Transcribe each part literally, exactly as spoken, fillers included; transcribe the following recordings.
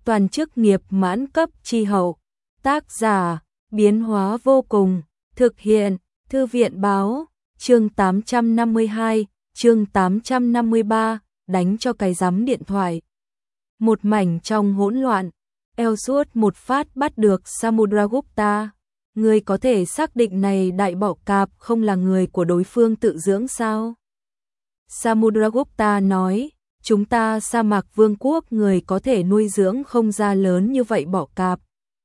toàn chức nghiệp mãn cấp chi hậu. Tác giả, biến hóa vô cùng, thực hiện, Thư viện báo, chương tám trăm năm mươi hai, chương tám trăm năm mươi ba, đánh cho cái rắm điện thoại. Một mảnh trong hỗn loạn, Elsuốt một phát bắt được Samudragupta. Người có thể xác định này đại bọ cạp không là người của đối phương tự dưỡng sao? Samudragupta nói, chúng ta sa mạc vương quốc người có thể nuôi dưỡng không ra lớn như vậy bọ cạp.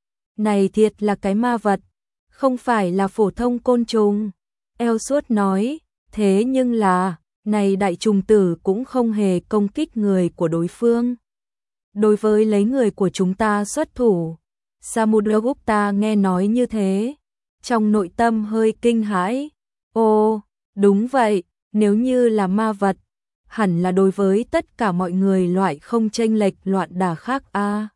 Này thiệt là cái ma vật, không phải là phổ thông côn trùng. Elsuốt nói, thế nhưng là, này đại trùng tử cũng không hề công kích người của đối phương. Đối với lấy người của chúng ta xuất thủ. Samudragupta nghe nói như thế, trong nội tâm hơi kinh hãi. Ồ, đúng vậy, nếu như là ma vật, hẳn là đối với tất cả mọi người loại không chênh lệch loạn đả khác a. À,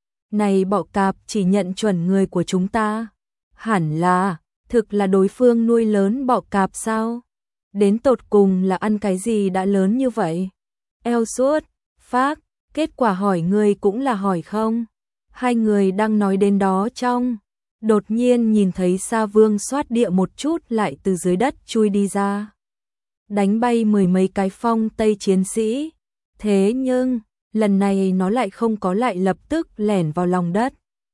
này bọ cạp chỉ nhận chuẩn người của chúng ta, hẳn là, thực là đối phương nuôi lớn bọ cạp sao? Đến tột cùng là ăn cái gì đã lớn như vậy? Elsuốt, phác, kết quả hỏi người cũng là hỏi không? Hai người đang nói đến đó trong, đột nhiên nhìn thấy Sa Vương xoát địa một chút lại từ dưới đất chui đi ra. Đánh bay mười mấy cái phong tây chiến sĩ. Thế nhưng, lần này nó lại không có lại lập tức lẻn vào lòng đất,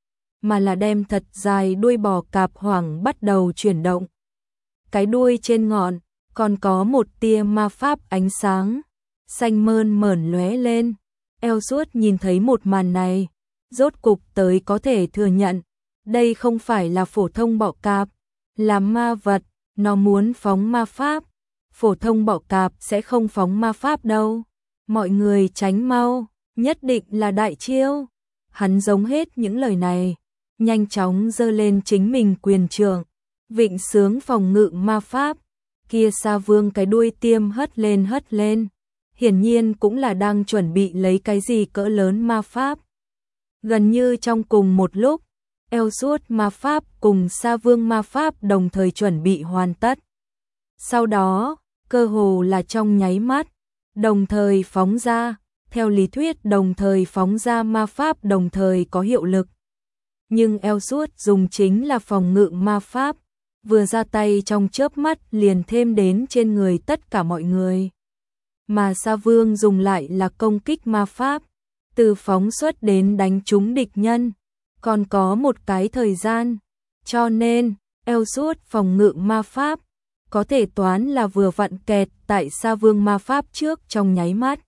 mà là đem thật dài đuôi bò cạp hoảng bắt đầu chuyển động. Cái đuôi trên ngọn, còn có một tia ma pháp ánh sáng, xanh mơn mởn lóe lên. Elsuốt nhìn thấy một màn này, rốt cục tới có thể thừa nhận, đây không phải là phổ thông bọ cạp, là ma vật, nó muốn phóng ma pháp. Phổ thông bọ cạp sẽ không phóng ma pháp đâu. Mọi người tránh mau, nhất định là đại chiêu. Hắn giống hết những lời này, nhanh chóng giơ lên chính mình quyền trượng, vịnh sướng phòng ngự ma pháp. Kia Sa Vương cái đuôi tiêm hất lên hất lên, hiển nhiên cũng là đang chuẩn bị lấy cái gì cỡ lớn ma pháp. Gần như trong cùng một lúc, Elsuốt ma pháp cùng Sa Vương ma pháp đồng thời chuẩn bị hoàn tất. Sau đó, cơ hồ là trong nháy mắt, đồng thời phóng ra, theo lý thuyết đồng thời phóng ra ma pháp đồng thời có hiệu lực. Nhưng Elsuốt dùng chính là phòng ngự ma pháp, vừa ra tay trong chớp mắt liền thêm đến trên người tất cả mọi người. Mà Sa Vương dùng lại là công kích ma pháp, từ phóng xuất đến đánh trúng địch nhân, còn có một cái thời gian, cho nên Elsuốt phòng ngự ma pháp có thể toán là vừa vặn kẹt tại Sa Vương ma pháp trước trong nháy mắt.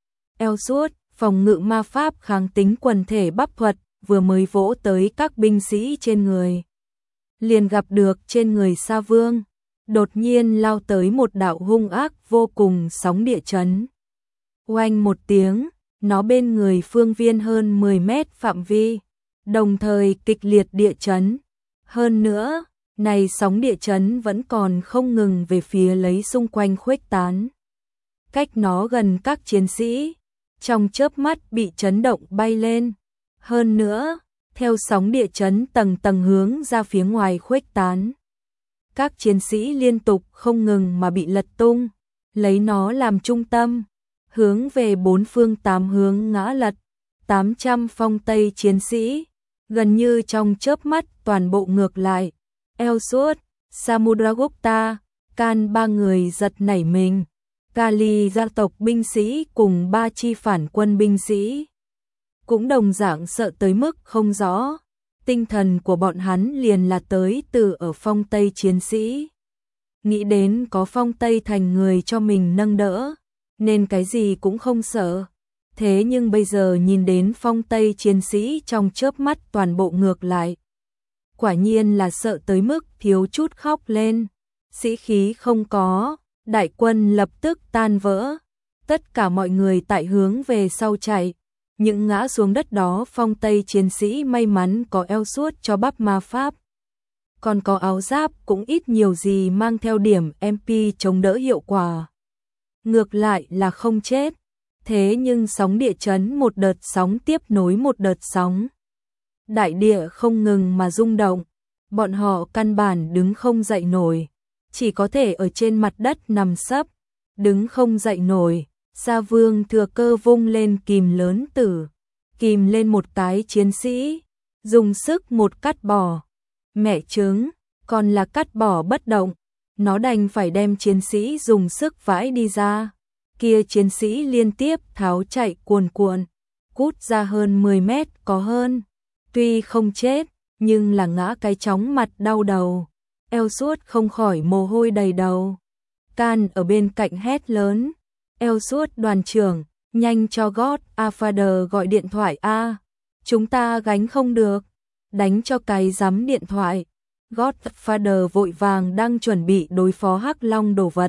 Elsuốt phòng ngự ma pháp kháng tính quần thể bắp thuật vừa mới vỗ tới các binh sĩ trên người, liền gặp được trên người Sa Vương đột nhiên lao tới một đạo hung ác vô cùng sóng địa chấn. Oanh một tiếng, nó bên người phương viên hơn mười mét phạm vi, đồng thời kịch liệt địa chấn. Hơn nữa, này sóng địa chấn vẫn còn không ngừng về phía lấy xung quanh khuếch tán. Cách nó gần các chiến sĩ, trong chớp mắt bị chấn động bay lên. Hơn nữa, theo sóng địa chấn tầng tầng hướng ra phía ngoài khuếch tán. Các chiến sĩ liên tục không ngừng mà bị lật tung, lấy nó làm trung tâm, hướng về bốn phương tám hướng ngã lật. tám trăm phong tây chiến sĩ, gần như trong chớp mắt toàn bộ ngược lại. Elsuốt, Samudragupta, Can ba người giật nảy mình. Kali gia tộc binh sĩ cùng ba chi phản quân binh sĩ cũng đồng dạng sợ tới mức không rõ. Tinh thần của bọn hắn liền là tới từ ở phong tây chiến sĩ. Nghĩ đến có phong tây thành người cho mình nâng đỡ, nên cái gì cũng không sợ. Thế nhưng bây giờ nhìn đến phong tây chiến sĩ trong chớp mắt toàn bộ ngược lại. Quả nhiên là sợ tới mức thiếu chút khóc lên. Sĩ khí không có, đại quân lập tức tan vỡ. Tất cả mọi người tại hướng về sau chạy. Những ngã xuống đất đó phong tây chiến sĩ may mắn có Elsuốt cho bắp ma pháp. Còn có áo giáp cũng ít nhiều gì mang theo điểm em pê chống đỡ hiệu quả. Ngược lại là không chết. Thế nhưng sóng địa chấn một đợt sóng tiếp nối một đợt sóng. Đại địa không ngừng mà rung động. Bọn họ căn bản đứng không dậy nổi. Chỉ có thể ở trên mặt đất nằm sấp. Đứng không dậy nổi. Sa Vương thừa cơ vung lên kìm lớn tử. kìm lên một cái chiến sĩ, dùng sức một cắt bỏ. Mẹ chứng, còn là cắt bỏ bất động, nó đành phải đem chiến sĩ dùng sức vãi đi ra. Kia chiến sĩ liên tiếp tháo chạy cuồn cuộn, cút ra hơn mười mét có hơn. Tuy không chết, nhưng là ngã cái chóng mặt đau đầu. Ellsworth không khỏi mồ hôi đầy đầu. Can ở bên cạnh hét lớn. Ellsworth đoàn trưởng, nhanh cho Godfather gọi điện thoại a. Chúng ta gánh không được. Đánh cho cái giám điện thoại. Godfather vội vàng đang chuẩn bị đối phó Hắc Long đồ vật.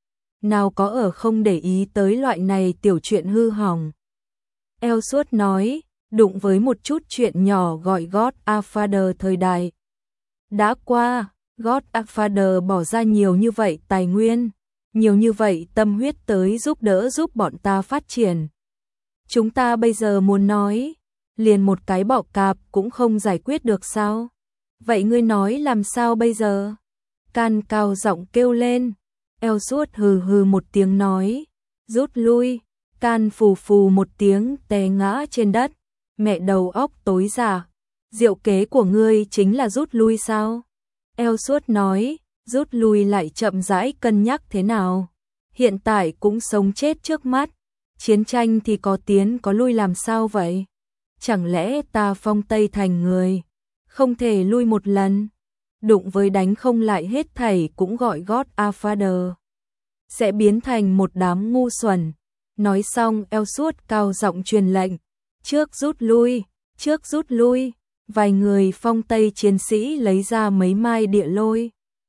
Nào có ở không để ý tới loại này tiểu chuyện hư hỏng. Ellsworth nói, đụng với một chút chuyện nhỏ gọi Godfather thời đại. Đã qua, Godfather bỏ ra nhiều như vậy tài nguyên, nhiều như vậy tâm huyết tới giúp đỡ giúp bọn ta phát triển. Chúng ta bây giờ muốn nói, liền một cái bọ cạp cũng không giải quyết được sao? Vậy ngươi nói làm sao bây giờ? Can cao giọng kêu lên. Ellsworth hừ hừ một tiếng nói, rút lui. Can phù phù một tiếng té ngã trên đất. Mẹ đầu óc tối giả. Diệu kế của ngươi chính là rút lui sao? Ellsworth nói, rút lui lại chậm rãi cân nhắc thế nào? Hiện tại cũng sống chết trước mắt. Chiến tranh thì có tiến có lui làm sao vậy? Chẳng lẽ ta phong Tây thành người không thể lui một lần? Đụng với đánh không lại hết thảy cũng gọi Godfather. Sẽ biến thành một đám ngu xuẩn. Nói xong Ellsworth cao giọng truyền lệnh. Trước rút lui, trước rút lui. Vài người phong Tây chiến sĩ lấy ra mấy mai địa lôi.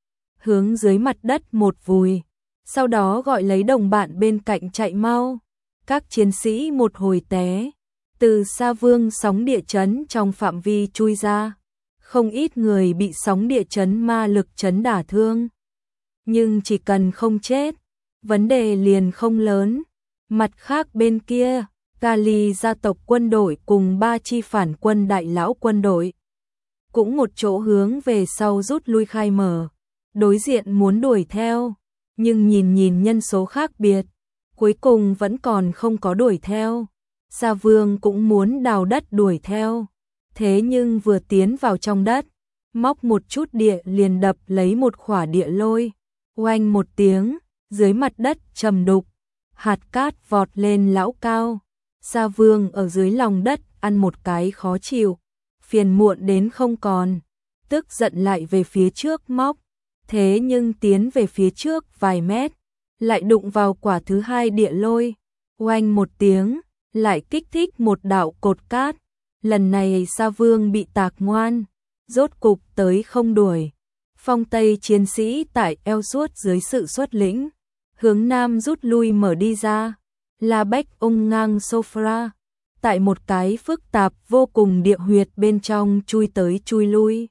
Hướng dưới mặt đất một vùi. Sau đó gọi lấy đồng bạn bên cạnh chạy mau. Các chiến sĩ một hồi té. Từ xa vương sóng địa chấn trong phạm vi chui ra. Không ít người bị sóng địa chấn ma lực chấn đả thương. Nhưng chỉ cần không chết, vấn đề liền không lớn. Mặt khác bên kia, Gali gia tộc quân đội cùng ba chi phản quân đại lão quân đội. Cũng một chỗ hướng về sau rút lui khai mở. Đối diện muốn đuổi theo, nhưng nhìn nhìn nhân số khác biệt. Cuối cùng vẫn còn không có đuổi theo. Sa Vương cũng muốn đào đất đuổi theo. Thế nhưng vừa tiến vào trong đất, móc một chút địa liền đập lấy một khỏa địa lôi. Oanh một tiếng, dưới mặt đất trầm đục. Hạt cát vọt lên lão cao. Sa Vương ở dưới lòng đất ăn một cái khó chịu. Phiền muộn đến không còn. Tức giận lại về phía trước móc. Thế nhưng tiến về phía trước vài mét. Lại đụng vào quả thứ hai địa lôi. Oanh một tiếng, lại kích thích một đạo cột cát. Lần này Sa Vương bị tạc ngoan. Rốt cục tới không đuổi. Phong Tây chiến sĩ tại Ellsworth dưới sự xuất lĩnh. Hướng nam rút lui mở đi ra. La Bách ung ngang Sofra. Tại một cái phức tạp vô cùng địa huyệt bên trong chui tới chui lui.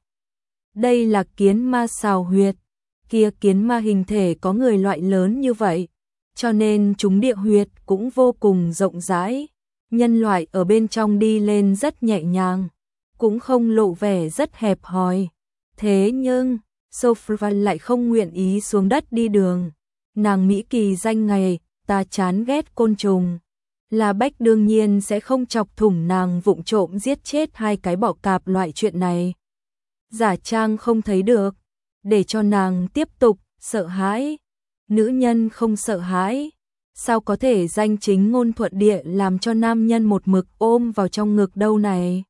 Đây là kiến ma xào huyệt. Kia kiến ma hình thể có người loại lớn như vậy. Cho nên chúng địa huyệt cũng vô cùng rộng rãi. Nhân loại ở bên trong đi lên rất nhẹ nhàng. Cũng không lộ vẻ rất hẹp hòi. Thế nhưng, Sofra lại không nguyện ý xuống đất đi đường. Nàng Mỹ Kỳ danh ngày, ta chán ghét côn trùng. La Bách đương nhiên sẽ không chọc thủng nàng vụng trộm giết chết hai cái bọ cạp loại chuyện này. Giả trang không thấy được, để cho nàng tiếp tục sợ hãi. Nữ nhân không sợ hãi, sao có thể danh chính ngôn thuận địa làm cho nam nhân một mực ôm vào trong ngực đâu này.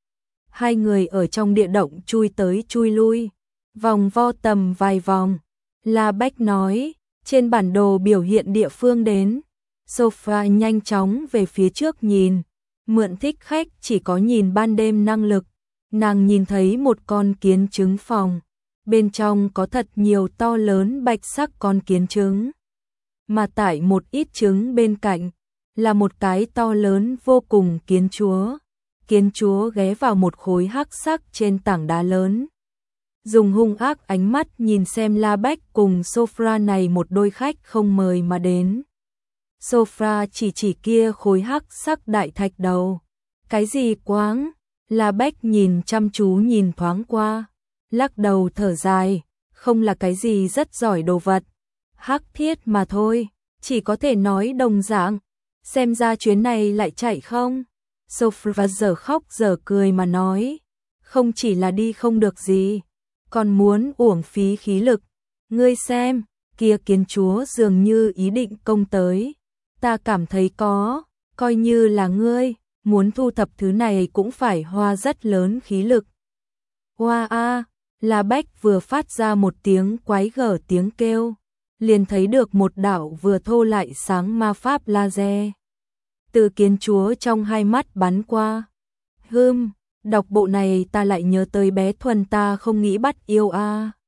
Hai người ở trong địa động chui tới chui lui, vòng vo tầm vài vòng. La Bách nói, trên bản đồ biểu hiện địa phương đến. Sophia nhanh chóng về phía trước nhìn, mượn thích khách chỉ có nhìn ban đêm năng lực. Nàng nhìn thấy một con kiến trứng phòng, bên trong có thật nhiều to lớn bạch sắc con kiến trứng. Mà tại một ít trứng bên cạnh, là một cái to lớn vô cùng kiến chúa. Kiến chúa ghé vào một khối hắc sắc trên tảng đá lớn. Dùng hung ác ánh mắt nhìn xem La Bách cùng Sophia này một đôi khách không mời mà đến. Sophia chỉ chỉ kia khối hắc sắc đại thạch đầu. Cái gì quáng? La Bách nhìn chăm chú nhìn thoáng qua. Lắc đầu thở dài. Không là cái gì rất giỏi đồ vật. Hắc thiết mà thôi. Chỉ có thể nói đồng dạng. Xem ra chuyến này lại chạy không? Sophia giờ khóc giờ cười mà nói, không chỉ là đi không được gì, còn muốn uổng phí khí lực. Ngươi xem, kia kiến chúa dường như ý định công tới. Ta cảm thấy có, coi như là ngươi, muốn thu thập thứ này cũng phải hoa rất lớn khí lực. Hoa a, La Bách vừa phát ra một tiếng quái gở tiếng kêu, liền thấy được một đạo vừa thô lại sáng ma pháp laser. Từ kiến chúa trong hai mắt bắn qua. Hừm, đọc bộ này ta lại nhớ tới bé Thuần ta không nghĩ bắt yêu a.